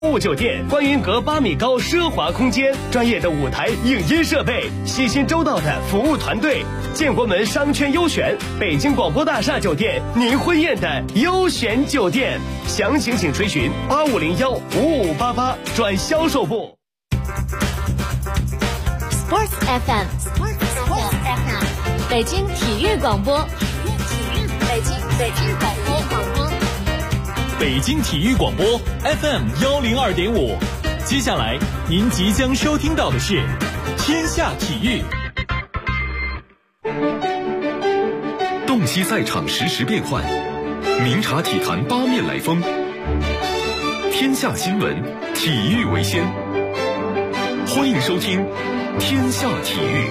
物酒店，观云阁8米高奢华空间，专业的舞台影音设备，细心周到的服务团队，建国门商圈优选，北京广播大厦酒店，您婚宴的优选酒店。详情请垂询85015588转销售部。 Sports FM， 北京体育广播，北京广播。 北京体育广播 FM102.5，接下来您即将收听到的是《天下体育》。 洞悉赛场实时变幻，明察体坛八面来风。天下新闻，体育为先。欢迎收听《天下体育》。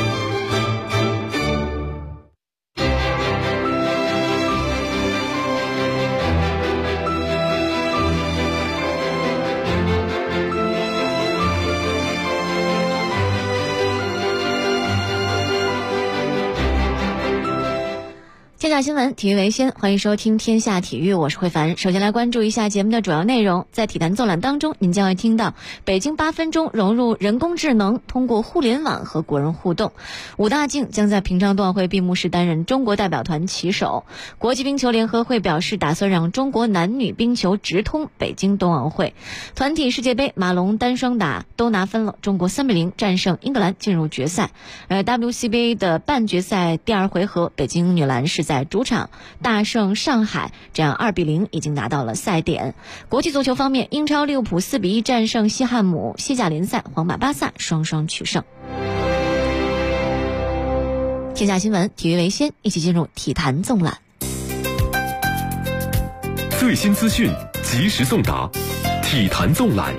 天下新闻，体育为先，欢迎收听天下体育，我是慧凡。首先来关注一下节目的主要内容。在体坛纵览当中，您将会听到北京8分钟融入人工智能，通过互联网和国人互动。武大靖将在平昌冬奥会闭幕式担任中国代表团旗手。国际冰球联合会表示，打算让中国男女冰球直通北京冬奥会。团体世界杯，马龙单双打都拿分了，中国3比0战胜英格兰进入决赛。WCBA 的半决赛第2回合，北京女篮是在主场大胜上海，这样2比0已经拿到了赛点。国际足球方面，英超利物浦4比1战胜西汉姆，西甲联赛皇马巴萨双双取胜。天下新闻，体育为先，一起进入体坛纵览。 最新资讯，及时送达，体坛纵览。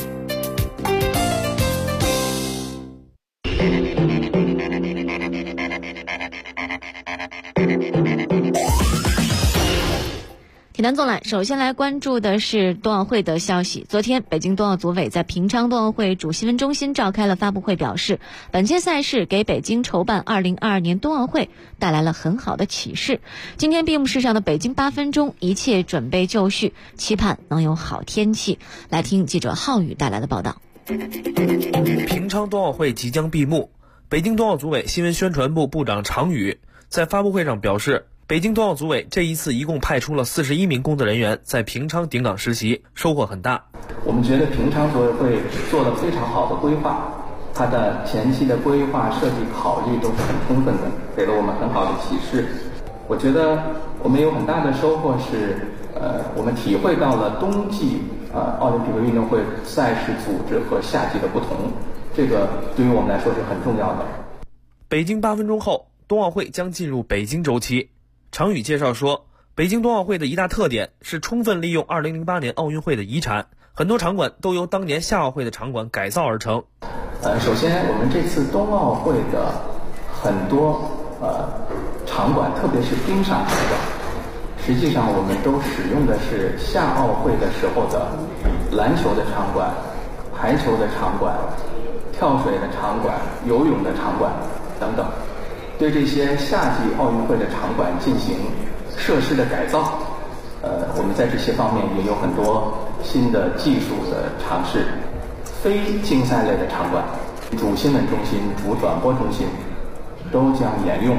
体坛纵览，首先来关注的是冬奥会的消息。昨天，北京冬奥组委在平昌冬奥会主新闻中心召开了发布会，表示本届赛事给北京筹办2022年冬奥会带来了很好的启示。今天闭幕式上的北京8分钟，一切准备就绪，期盼能有好天气。来听记者浩宇带来的报道。 平昌冬奥会即将闭幕，北京冬奥组委新闻宣传部部长常宇在发布会上表示，北京冬奥组委这一次一共派出了41名工作人员在平昌顶岗实习，收获很大。 我们觉得平昌组委会做了非常好的规划，它的前期的规划设计考虑都是很充分的，给了我们很好的启示。我觉得我们有很大的收获是，我们体会到了冬季奥林匹克运动会赛事组织和夏季的不同，这个对于我们来说是很重要的。 北京8分钟后，冬奥会将进入北京周期。常宇介绍说，北京冬奥会的一大特点是充分利用2008年奥运会的遗产，很多场馆都由当年夏奥会的场馆改造而成。 首先我们这次冬奥会的很多场馆，特别是冰上场馆，实际上我们都使用的是夏奥会的时候的篮球的场馆、排球的场馆、跳水的场馆、游泳的场馆等等，对这些夏季奥运会的场馆进行设施的改造。我们在这些方面也有很多新的技术的尝试。非竞赛类的场馆、主新闻中心、主转播中心都将沿用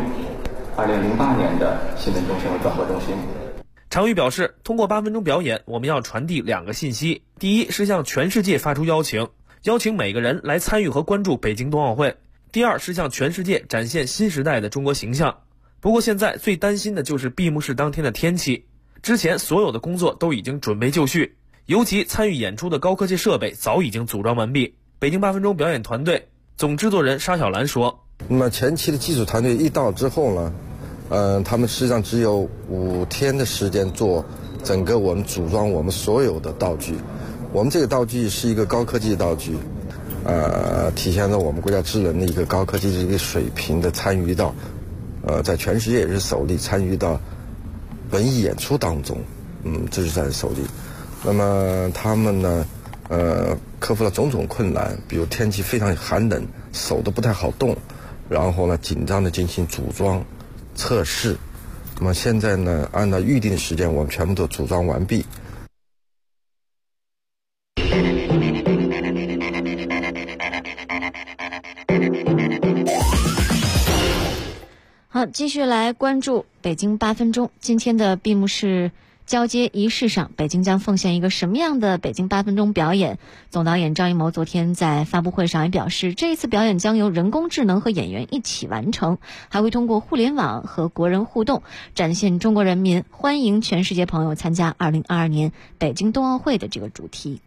2008年的新闻中心和转播中心。 常宇表示，通过8分钟表演，我们要传递2个信息。第一是向全世界发出邀请每个人来参与和关注北京冬奥会。第二是向全世界展现新时代的中国形象。不过现在最担心的就是闭幕式当天的天气。之前所有的工作都已经准备就绪，尤其参与演出的高科技设备早已经组装完毕。北京8分钟表演团队总制作人沙小兰说， 那么前期的技术团队一到之后呢，他们实际上只有5天的时间做整个我们组装我们所有的道具。我们这个道具是一个高科技道具，体现了我们国家智能的一个高科技的一个水平的参与到，在全世界也是首例参与到文艺演出当中，这是在首例。那么他们呢，克服了种种困难，比如天气非常寒冷，手都不太好动，然后呢紧张的进行组装测试。那么现在呢，按照预定的时间，我们全部都组装完毕。 好，继续来关注北京8分钟。今天的闭幕式交接仪式上，北京将奉献一个什么样的北京8分钟表演？总导演张艺谋昨天在发布会上也表示，这一次表演将由人工智能和演员一起完成，还会通过互联网和国人互动，展现中国人民欢迎全世界朋友参加2022年北京冬奥会的这个主题。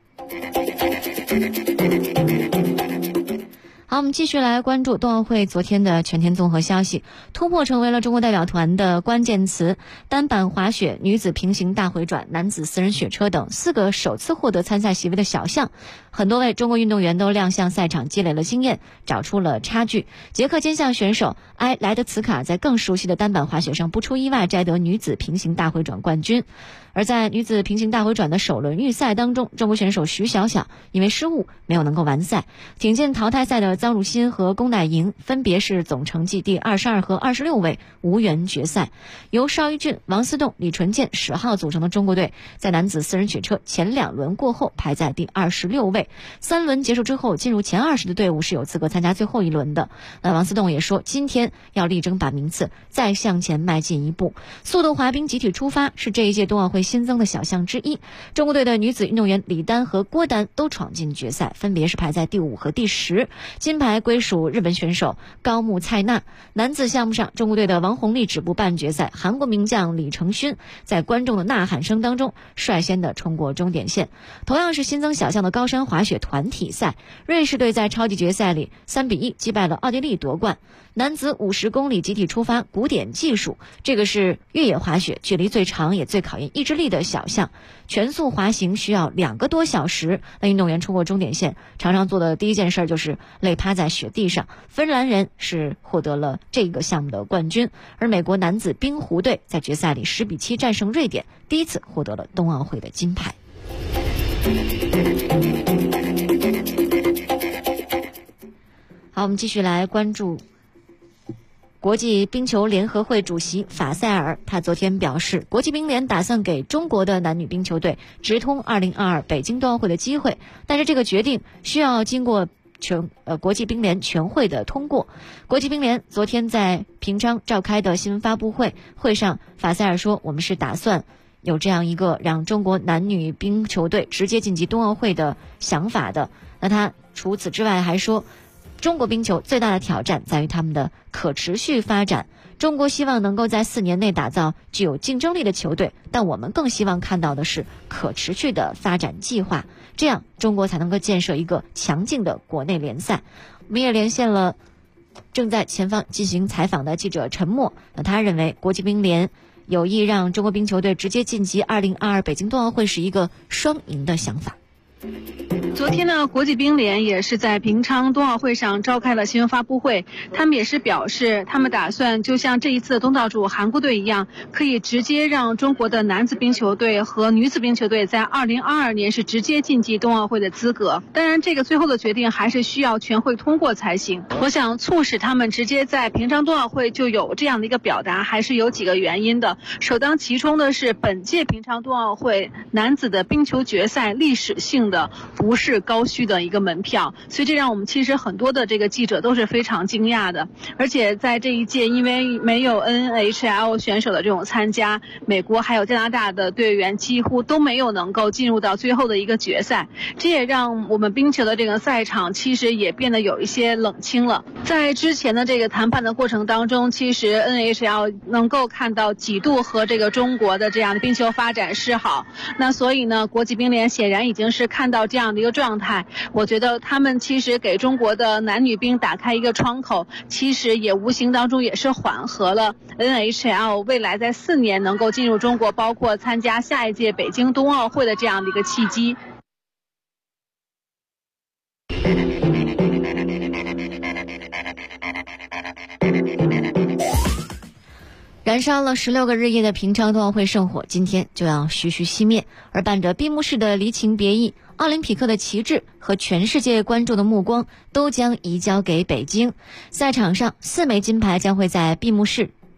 好，我们继续来关注冬奥会昨天的全天综合消息。突破成为了中国代表团的关键词，单板滑雪、女子平行大回转、男子私人雪车等4个首次获得参赛席位的小项，很多位中国运动员都亮相赛场，积累了经验，找出了差距。捷克肩项选手埃莱德茨卡在更熟悉的单板滑雪上不出意外摘得女子平行大回转冠军。而在女子平行大回转的首轮预赛当中，中国选手徐晓晓因为失误没有能够完赛，挺进淘汰赛的臧汝欣和龚乃莹分别是总成绩第22和26位，无缘决赛。由邵玉俊、王思栋、李纯健、史浩组成的中国队在男子私人雪车前2轮过后排在第26位，3轮结束之后进入前20的队伍是有资格参加最后一轮的。那王思栋也说，今天要力争把名次再向前迈进一步。速度滑冰集体出发是这一届冬奥会新增的小项之一，中国队的女子运动员李丹和郭丹都闯进决赛，分别是排在第5和第10，金牌归属日本选手高木菜那。男子项目上，中国队的王红丽止步半决赛，韩国名将李承勋在观众的呐喊声当中率先的冲过终点线。同样是新增小项的高山滑雪团体赛，瑞士队在超级决赛里3-1击败了奥地利夺冠。男子50公里集体出发古典技术，这个是越野滑雪距离最长也最考验意志力的小项，全速滑行需要2个多小时。那运动员冲过终点线，常常做的第一件事就是累趴在雪地上。芬兰人是获得了这个项目的冠军，而美国男子冰壶队在决赛里10-7战胜瑞典，第一次获得了冬奥会的金牌。好，我们继续来关注国际冰球联合会主席法塞尔，他昨天表示，国际冰联打算给中国的男女冰球队直通2022北京冬奥会的机会，但是这个决定需要经过国际冰联全会的通过。国际冰联昨天在平昌召开的新闻发布会上，法塞尔说，我们是打算有这样一个让中国男女冰球队直接晋级冬奥会的想法的。那他除此之外还说，中国冰球最大的挑战在于他们的可持续发展，中国希望能够在4年内打造具有竞争力的球队，但我们更希望看到的是可持续的发展计划，这样中国才能够建设一个强劲的国内联赛。我们也连线了正在前方进行采访的记者陈默，那他认为国际冰联有意让中国冰球队直接晋级2022北京冬奥会是一个双赢的想法。 昨天呢，国际冰联也是在平昌冬奥会上召开了新闻发布会，他们也是表示，他们打算就像这一次的东道主韩国队一样，可以直接让中国的男子冰球队和女子冰球队在2022年是直接晋级冬奥会的资格。当然，这个最后的决定还是需要全会通过才行。我想促使他们直接在平昌冬奥会就有这样的一个表达，还是有几个原因的。首当其冲的是，本届平昌冬奥会男子的冰球决赛历史性的不是高虚的一个门票，所以这让我们其实很多的这个记者都是非常惊讶的。而且在这一届，因为没有 NHL 选手的这种参加，美国还有加拿大的队员几乎都没有能够进入到最后的一个决赛，这也让我们冰球的这个赛场其实也变得有一些冷清了。在之前的这个谈判的过程当中，其实 NHL 能够看到几度和这个中国的这样的冰球发展示好，那所以呢，国际冰联显然已经是看到这样的一个状态，我觉得他们其实给中国的男女冰打开一个窗口，其实也无形当中也是缓和了 NHL 未来在4年能够进入中国，包括参加下一届北京冬奥会的这样的一个契机。 燃烧了16个日夜的平昌冬奥会圣火，今天就要徐徐熄灭。而伴着闭幕式的离情别意，奥林匹克的旗帜和全世界关注的目光都将移交给北京。赛场上4枚金牌将会在闭幕式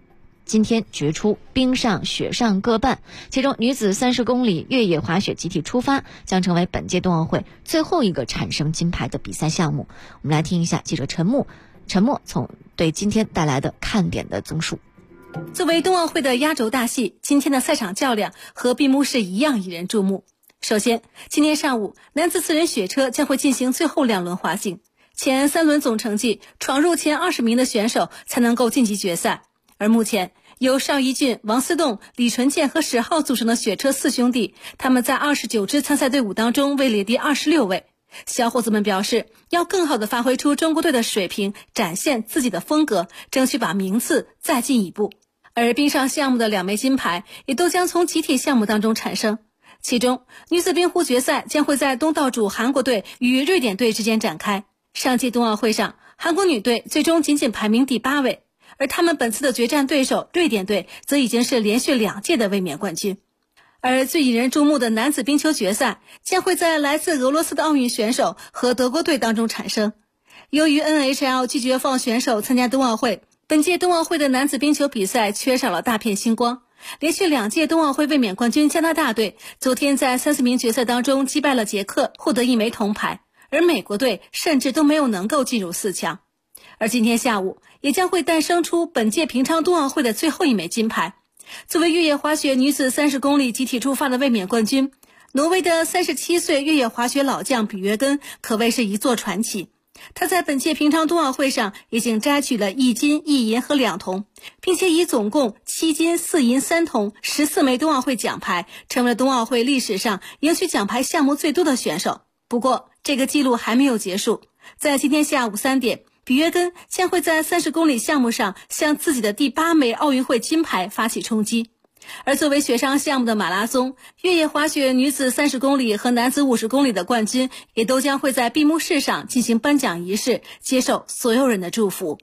今天决出冰上、雪上各半，其中女子30公里越野滑雪集体出发将成为本届冬奥会最后一个产生金牌的比赛项目。我们来听一下记者陈默从对今天带来的看点的综述。 作为冬奥会的压轴大戏，今天的赛场较量和闭幕式一样引人注目。首先，今天上午男子4人雪车将会进行最后2轮滑行，前3轮总成绩闯入前20名的选手才能够晋级决赛。而目前由邵一俊、王思栋、李纯健和史浩组成的雪车4兄弟，他们在29支参赛队伍当中位列第26位。小伙子们表示，要更好地发挥出中国队的水平，展现自己的风格，争取把名次再进一步。而冰上项目的2枚金牌也都将从集体项目当中产生，其中女子冰壶决赛将会在东道主韩国队与瑞典队之间展开。上届冬奥会上，韩国女队最终仅排名第8位，而他们本次的决战对手瑞典队则已经是连续2届的卫冕冠军。而最引人注目的男子冰球决赛将会在来自俄罗斯的奥运选手和德国队当中产生。由于 NHL 拒绝放选手参加冬奥会，本届冬奥会的男子冰球比赛缺少了大片星光。连续2届冬奥会卫冕冠军加拿大队昨天在30名决赛当中击败了捷克，获得1枚铜牌，而美国队甚至都没有能够进入4强。而今天下午也将会诞生出本届平昌冬奥会的最后1枚金牌。作为越野滑雪女子30公里集体出发的卫冕冠军，挪威的37岁越野滑雪老将比约根可谓是一座传奇。他在本届平昌冬奥会上已经摘取了1金、1银和2铜，并且以总共7金、4银、3铜14枚冬奥会奖牌，成为了冬奥会历史上赢取奖牌项目最多的选手。不过，这个记录还没有结束，在今天下午3点，比约根将会在30公里项目上向自己的第8枚奥运会金牌发起冲击。而作为雪上项目的马拉松、越野滑雪女子30公里和男子50公里的冠军，也都将会在闭幕式上进行颁奖仪式，接受所有人的祝福。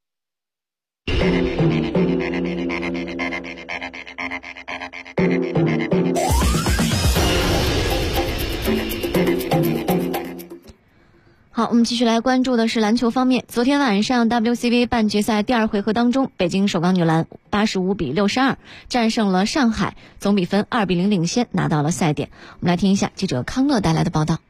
好，我们继续来关注的是篮球方面。昨天晚上 WCBA 半决赛第2回合当中，北京首钢女篮85比62战胜了上海，总比分2比0领先，拿到了赛点。我们来听一下记者康乐带来的报道。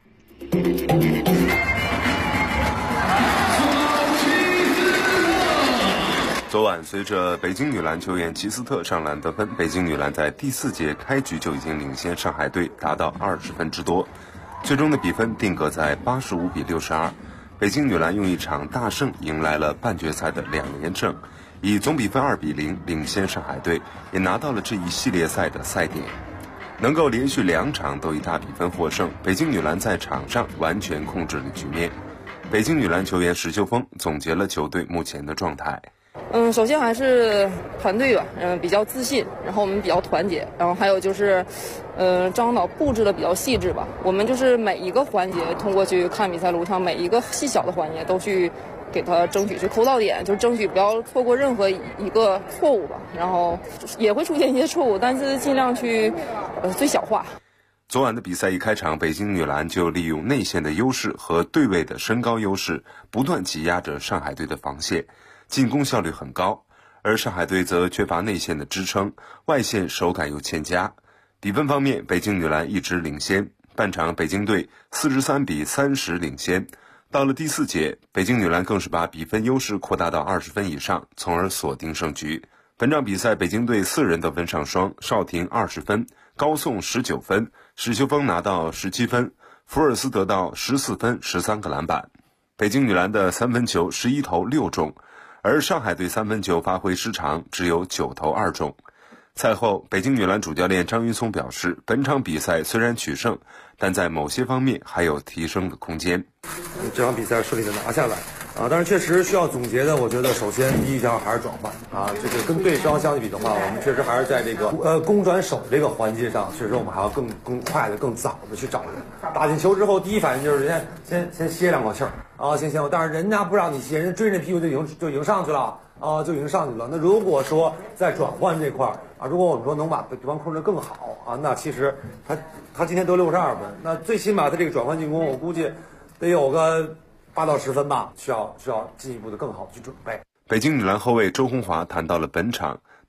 昨晚，随着北京女篮球员齐斯特上篮得分，北京女篮在第4节开局就已经领先上海队达到20分之多。最终的比分定格在85比62，北京女篮用一场大胜迎来了半决赛的2连胜，以总比分2比0领先上海队，也拿到了这一系列赛的赛点。能够连续2场都以大比分获胜，北京女篮在场上完全控制了局面。北京女篮球员石秀峰总结了球队目前的状态。 首先还是团队吧，比较自信，然后我们比较团结，然后还有就是，张导布置的比较细致吧。我们就是每一个环节通过去看比赛录像，每一个细小的环节都去给他争取去抠到点，就争取不要错过任何一个错误吧。然后也会出现一些错误，但是尽量去最小化。 昨晚的比赛一开场，北京女篮就利用内线的优势和对位的身高优势，不断挤压着上海队的防线。进攻效率很高，而上海队则缺乏内线的支撑，外线手感又欠佳。比分方面，北京女篮一直领先，半场北京队43比30领先。到了第4节，北京女篮更是把比分优势扩大到20分以上，从而锁定胜局。本场比赛，北京队4人得分上双，邵婷20分，高颂19分，史秀峰拿到17分，福尔斯得到14分13个篮板。北京女篮的3分球11投6中，而上海队3分球发挥失常，只有9投2中。赛后，北京女篮主教练张云松表示，本场比赛虽然取胜，但在某些方面还有提升的空间。 这场比赛顺利的拿下来但是确实需要总结的，我觉得首先第一条还是转换这个跟对方相比的话，我们确实还是在这个攻转守这个环节上，确实我们还要更快的、更早的去找人。打进球之后，第一反应就是先歇2口气先，但是人家不让你歇，人家追着屁股就已经上去了就已经上去了。那如果说在转换这块如果我们说能把对方控制得更好那其实他今天得62分，那最起码他这个转换进攻，我估计得有个8到10分吧，需要进一步的更好的去准备。 北京女篮后卫周红华谈到了本场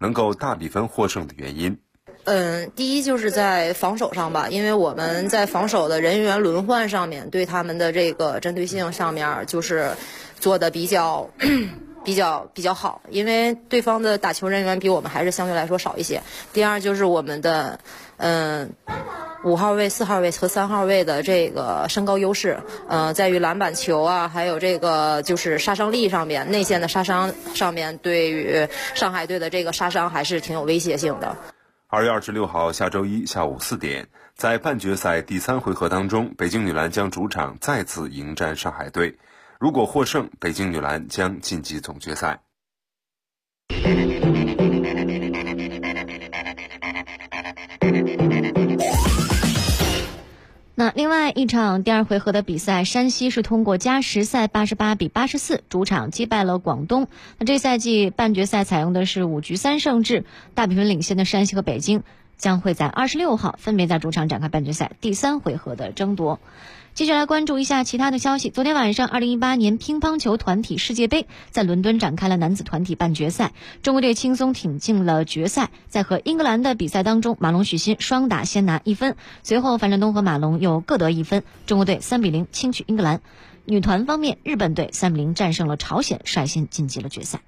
能够大比分获胜的原因。 第一就是在防守上吧，因为我们在防守的人员轮换上面，对他们的这个针对性上面就是做的比较好，因为对方的打球人员比我们还是相对来说少一些。第二就是我们的5号位、4号位和3号位的这个身高优势，在于篮板球啊，还有这个就是杀伤力上面，内线的杀伤上面，对于上海队的这个杀伤还是挺有威胁性的。 2月26号下周一下午4点，在半决赛第3回合当中，北京女篮将主场再次迎战上海队。如果获胜，北京女篮将晋级总决赛。 那另外一场第2回合的比赛，山西是通过加时赛88比84主场击败了广东。那这赛季半决赛采用的是5局3胜制，大比分领先的山西和北京将会在26号分别在主场展开半决赛第3回合的争夺。接下来关注一下其他的消息。昨天晚上2018年乒乓球团体世界杯在伦敦展开了男子团体半决赛，中国队轻松挺进了决赛。在和英格兰的比赛当中，马龙许昕双打先拿1分，随后樊振东和马龙又各得1分，中国队3比0轻取英格兰。女团方面，日本队3比0战胜了朝鲜，率先晋级了决赛。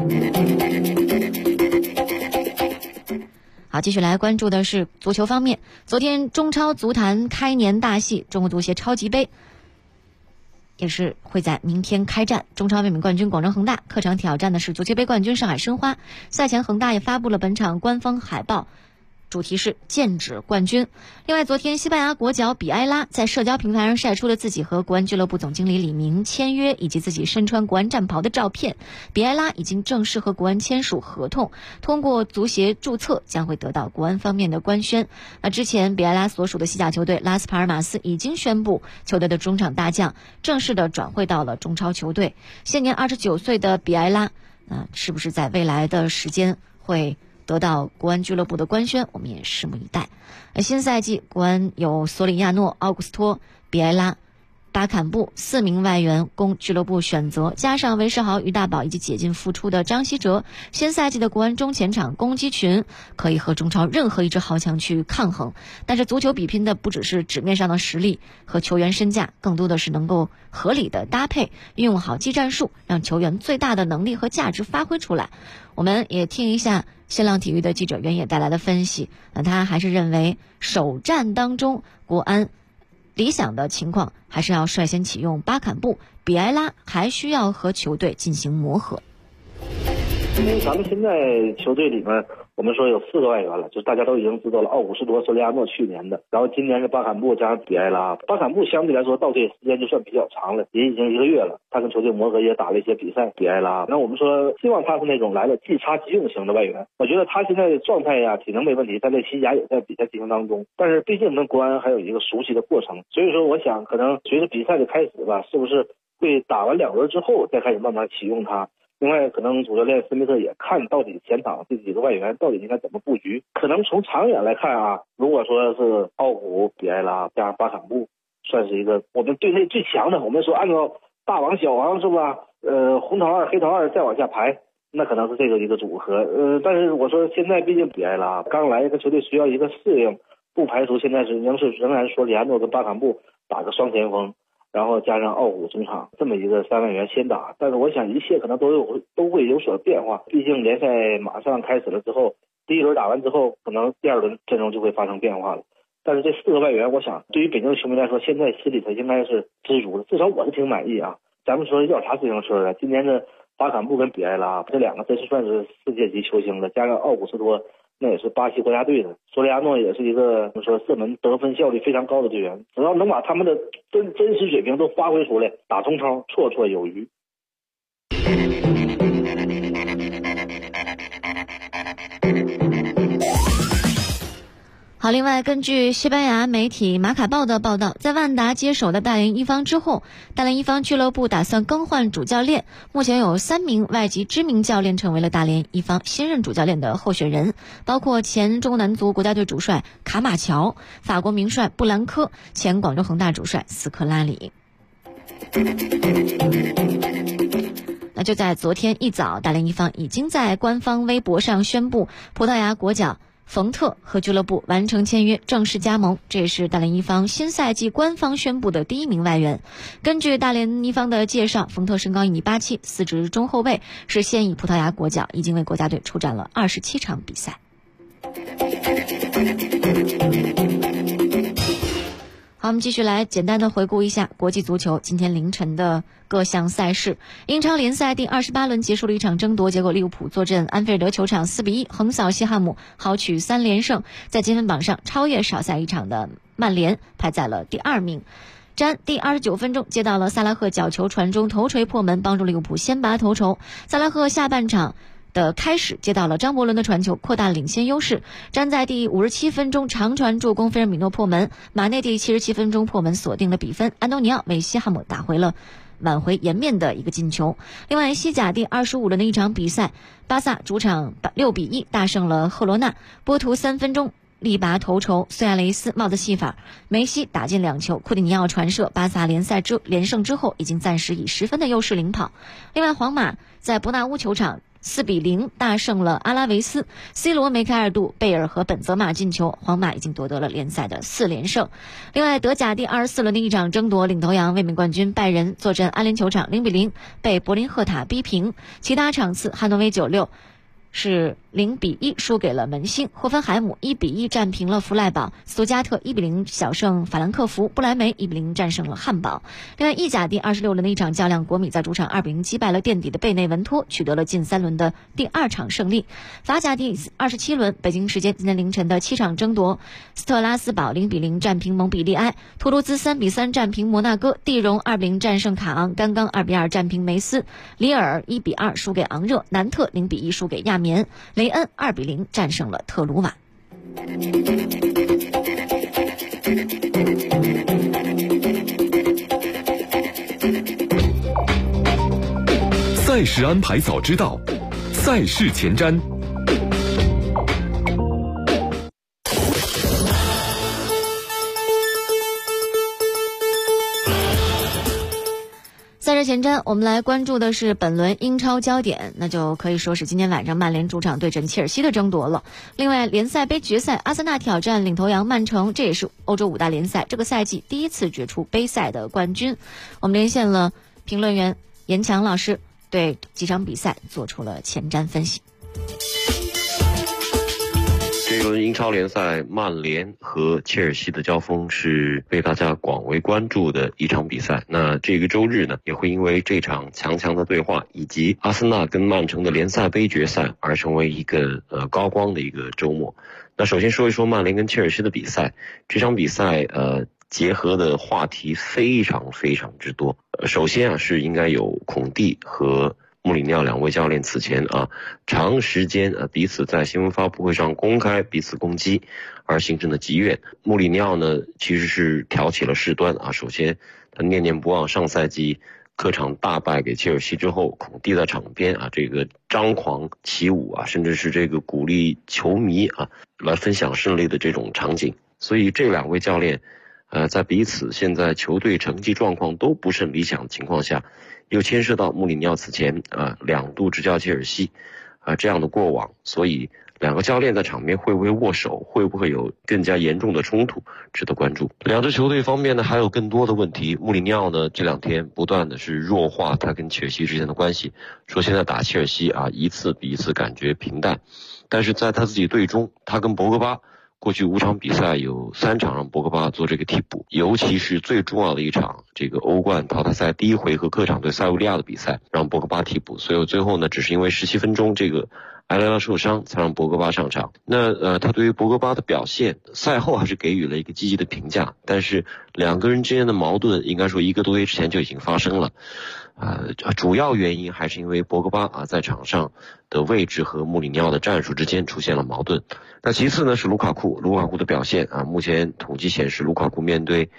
好，继续来关注的是足球方面。昨天中超足坛开年大戏，中国足协超级杯也是会在明天开战。中超卫冕冠军广州恒大客场挑战的是足协杯冠军上海申花。赛前恒大也发布了本场官方海报，主题是剑指冠军。另外，昨天西班牙国脚比埃拉在社交平台上晒出了自己和国安俱乐部总经理李明签约以及自己身穿国安战袍的照片。比埃拉已经正式和国安签署合同，通过足协注册将会得到国安方面的官宣。之前比埃拉所属的西甲球队拉斯帕尔马斯已经宣布球队的中场大将正式的转会到了中超球队。现年29岁的比埃拉，是不是在未来的时间会得到国安俱乐部的官宣，我们也拭目以待。新赛季国安有索里亚诺、奥古斯托、比埃拉、巴坎布4名外援供俱乐部选择，加上韦世豪、于大宝以及解禁复出的张稀哲，新赛季的国安中前场攻击群可以和中超任何一支豪强去抗衡。但是足球比拼的不只是纸面上的实力和球员身价，更多的是能够合理的搭配，运用好技战术，让球员最大的能力和价值发挥出来。我们也听一下新浪体育的记者袁野带来的分析。他还是认为首战当中国安理想的情况还是要率先启用巴坎布，比埃拉还需要和球队进行磨合。 因为咱们现在球队里面，我们说有4个外援了，就是大家都已经知道了，奥古斯托、索里亚诺去年的，然后今年是巴坎布加上比埃拉。巴坎布相对来说到队时间就算比较长了，也已经1个月了，他跟球队磨合也打了一些比赛。比埃拉，那我们说希望他是那种来了即插即用型的外援。我觉得他现在的状态呀、体能没问题，在西甲也在比赛进行当中，但是毕竟跟国安还有一个熟悉的过程，所以说我想可能随着比赛的开始吧，是不是会打完2轮之后再开始慢慢启用他。另外，可能主教练斯密特也看到底前场这几个外援到底应该怎么布局。可能从长远来看啊，如果说是奥古、比埃拉加上巴坎布，算是一个我们队内最强的。我们说按照大王小王是吧？红桃2、黑桃2再往下排，那可能是这个一个组合。但是我说现在毕竟比埃拉刚来，这球队需要一个适应，不排除现在仍然说里亚诺跟巴坎布打个双前锋。然后加上奥古中场这么一个3外援先打，但是我想一切可能都会有所变化。毕竟联赛马上开始了之后，第1轮打完之后，可能第2轮阵容就会发生变化了。但是这4个外援，我想对于北京的球迷来说，现在心里头应该是知足的，至少我是挺满意啊。咱们说要啥自行车啊？今年的巴坎布跟比埃拉这2个真是算是世界级球星了，加上奥古斯托。那也是巴西国家队的，索里亚诺也是一个我们说射门得分效率非常高的队员，只要能把他们的真实水平都发挥出来，打中超绰绰有余。 好，另外根据西班牙媒体马卡报的报道，在万达接手的大连一方之后，大连一方俱乐部打算更换主教练，目前有3名外籍知名教练成为了大连一方新任主教练的候选人，包括前中国男足国家队主帅卡马乔、法国名帅布兰科、前广州恒大主帅斯科拉里。 那就在昨天一早，大连一方已经在官方微博上宣布，葡萄牙国脚冯特和俱乐部完成签约，正式加盟。这也是大连一方新赛季官方宣布的第一名外援。根据大连一方的介绍，冯特身高1.87米，司职中后卫，是现役葡萄牙国脚，已经为国家队出战了27场比赛。好，我们继续来简单的回顾一下国际足球今天凌晨的各项赛事。英超联赛第28轮结束了一场争夺，结果利物浦坐镇安菲尔德球场4-1横扫西汉姆，豪取3连胜，在积分榜上超越少赛一场的曼联，排在了第2名。詹第29分钟接到了萨拉赫角球传中，头锤破门，帮助利物浦先拔头筹。萨拉赫下半场的开始接到了张伯伦的传球，扩大领先优势。詹在第57分钟长传助攻菲尔米诺破门，马内第77分钟破门锁定了比分，安东尼奥为西汉姆打回了挽回颜面的一个进球。另外，西甲第25轮的一场比赛，巴萨主场6-1大胜了赫罗纳，波图3分钟力拔头筹，苏亚雷斯帽子戏法，梅西打进2球，库蒂尼奥传射，巴萨连胜之后已经暂时以10分的优势领跑。另外，皇马在伯纳乌球场4-0大胜了阿拉维斯， C 罗、梅开二度，贝尔和本泽马进球，皇马已经夺得了联赛的4连胜。另外，德甲第24轮的一场争夺，领头羊卫冕冠军拜仁坐镇安联球场0-0被柏林赫塔逼平。其他场次，汉诺威96是0-1输给了门兴，霍芬海姆1-1战平了弗赖堡，斯图加特1-0小胜法兰克福，不莱梅1-0战胜了汉堡。另外，意甲第26轮的一场较量，国米在主场2-0击败了垫底的贝内文托，取得了近3轮的第2场胜利。法甲第27轮，北京时间今天凌晨的7场争夺，斯特拉斯堡0-0战平蒙彼利埃，图卢兹3-3战平摩纳哥，蒂荣2-0战胜卡昂，甘刚2-2战平梅斯，里尔1-2输给昂热，南特0-1输给亚眠，雷恩2-0战胜了特鲁瓦。 赛事安排早知道，赛事前瞻。 赛事前瞻，我们来关注的是本轮英超焦点，那就可以说是今天晚上曼联主场对阵切尔西的争夺了。另外，联赛杯决赛，阿森纳挑战领头羊曼城，这也是欧洲5大联赛这个赛季第一次决出杯赛的冠军。我们连线了评论员严强老师，对几场比赛做出了前瞻分析。 这轮英超联赛，曼联和切尔西的交锋是被大家广为关注的一场比赛。那这个周日呢，也会因为这场强的对话以及阿森纳跟曼城的联赛杯决赛而成为一个高光的一个周末。那首先说一说曼联跟切尔西的比赛，这场比赛结合的话题非常之多。首先是应该有孔蒂和穆里尼奥2位教练此前长时间彼此在新闻发布会上公开彼此攻击而形成的积怨。穆里尼奥呢其实是挑起了事端首先他念不忘上赛季客场大败给切尔西之后，孔蒂在场边这个张狂起舞甚至是这个鼓励球迷来分享胜利的这种场景。所以这2位教练在彼此现在球队成绩状况都不甚理想的情况下，又牵涉到穆里尼奥此前2度执教切尔西这样的过往，所以2个教练在场边会不会握手，会不会有更加严重的冲突，值得关注。2支球队方面呢，还有更多的问题。穆里尼奥呢这2天不断的是弱化他跟切尔西之间的关系，说现在打切尔西一次比一次感觉平淡，但是在他自己队中，他跟博格巴过去5场比赛有3场让博格巴做这个替补，尤其是最重要的一场这个欧冠淘汰赛第1回合客场对塞维利亚的比赛让博格巴替补，所以最后呢只是因为17分钟这个埃莱拉受伤才让博格巴上场。那他对于博格巴的表现赛后还是给予了一个积极的评价，但是2个人之间的矛盾应该说1个多月之前就已经发生了。主要原因还是因为博格巴在场上的位置和穆里尼奥的战术之间出现了矛盾。那其次呢是卢卡库的表现目前统计显示卢卡库面对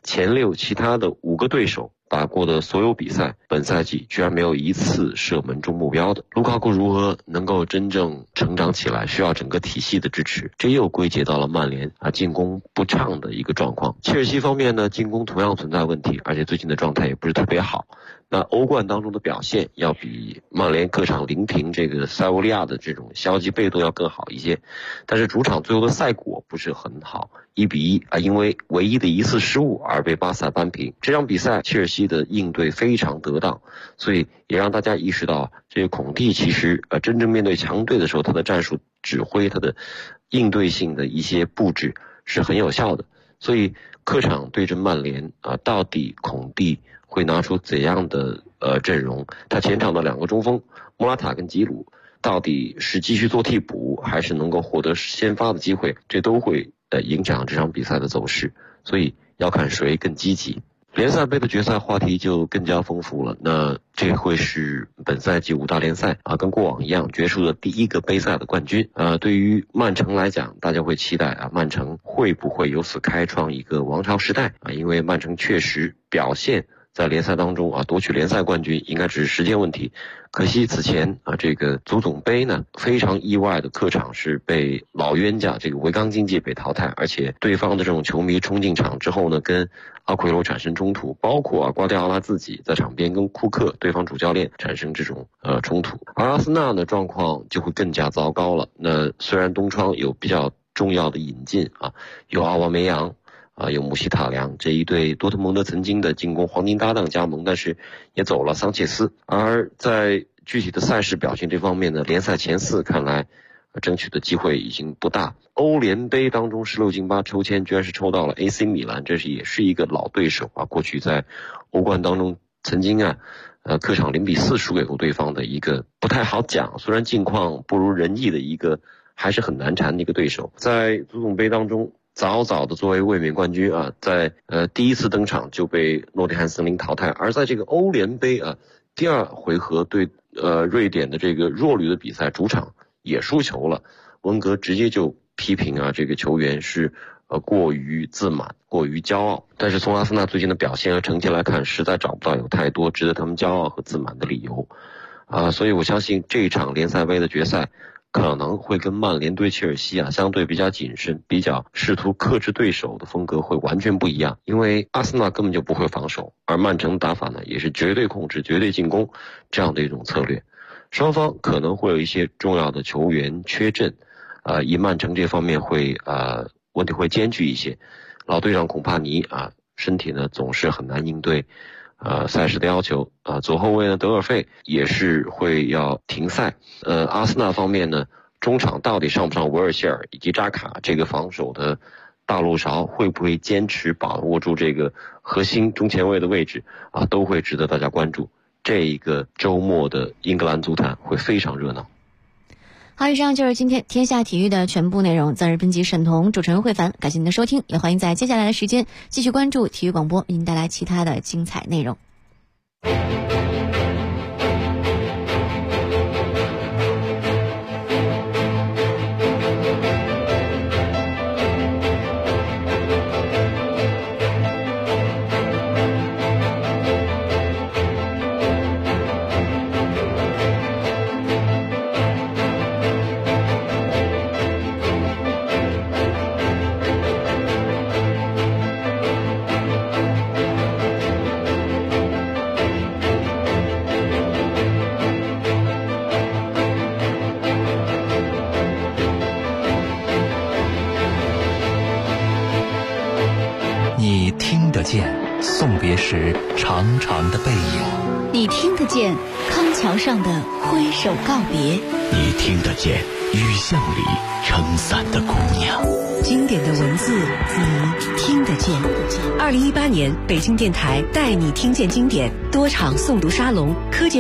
前6其他的5个对手打过的所有比赛，本赛季居然没有一次射门中目标的。卢卡库如何能够真正成长起来，需要整个体系的支持，这又归结到了曼联进攻不畅的一个状况。切尔西方面呢，进攻同样存在问题，而且最近的状态也不是特别好。那欧冠当中的表现要比曼联客场0平这个塞维利亚的这种消极被动要更好一些，但是主场最后的赛果不是很好，1比1因为唯一的一次失误而被巴萨扳平。这场比赛切尔西的应对非常得当，所以也让大家意识到，这个孔蒂其实真正面对强队的时候，他的战术指挥，他的应对性的一些布置是很有效的。所以客场对阵曼联到底孔蒂会拿出怎样的阵容？他前场的2个中锋莫拉塔跟吉鲁到底是继续做替补，还是能够获得先发的机会？这都会影响这场比赛的走势，所以要看谁更积极。联赛杯的决赛话题就更加丰富了，那这会是本赛季5大联赛跟过往一样决出的第1个杯赛的冠军。对于曼城来讲，大家会期待曼城会不会由此开创一个王朝时代因为曼城确实表现在联赛当中夺取联赛冠军应该只是时间问题。可惜此前这个足总杯呢，非常意外的客场是被老冤家这个维冈竞技被淘汰，而且对方的这种球迷冲进场之后呢，跟阿奎罗产生冲突，包括瓜迪奥拉自己在场边跟库克对方主教练产生这种冲突。而阿森纳的状况就会更加糟糕了。那虽然东窗有比较重要的引进有奥巴梅扬有姆希塔良这一对多特蒙德曾经的进攻黄金搭档加盟，但是也走了桑切斯。而在具体的赛事表现这方面呢，联赛前4看来争取的机会已经不大。欧联杯当中16进8抽签居然是抽到了 AC 米兰，这也是一个老对手过去在欧冠当中曾经客场0比4输给过对方的一个不太好讲，虽然境况不如人意的一个还是很难缠的一个对手。在足总杯当中早早的作为卫冕冠军在第1次登场就被诺丁汉森林淘汰。而在这个欧联杯第2回合对瑞典的这个弱旅的比赛，主场也输球了。温格直接就批评这个球员是过于自满，过于骄傲。但是从阿森纳最近的表现和成绩来看，实在找不到有太多值得他们骄傲和自满的理由所以我相信这一场联赛杯的决赛可能会跟曼联对切尔西相对比较谨慎，比较试图克制对手的风格会完全不一样。因为阿森纳根本就不会防守，而曼城打法呢也是绝对控制、绝对进攻这样的一种策略。双方可能会有一些重要的球员缺阵以曼城这方面会问题会艰巨一些。老队长孔帕尼身体呢总是很难应对赛事的要求左后卫呢德尔费也是会要停赛。阿森纳方面呢，中场到底上不上维尔谢尔以及扎卡这个防守的大路勺，会不会坚持把握住这个核心中前卫的位置都会值得大家关注。这一个周末的英格兰足坛会非常热闹。 好，以上就是今天天下体育的全部内容。暂日编辑沈彤，主持人慧凡，感谢您的收听，也欢迎在接下来的时间继续关注体育广播，为您带来其他的精彩内容。 你听得见送别时长长的背影， 你听得见康桥上的挥手告别， 你听得见雨巷里撑伞的姑娘。 经典的文字你听得见。2018年北京电台带你听见经典多场诵读沙龙，柯洁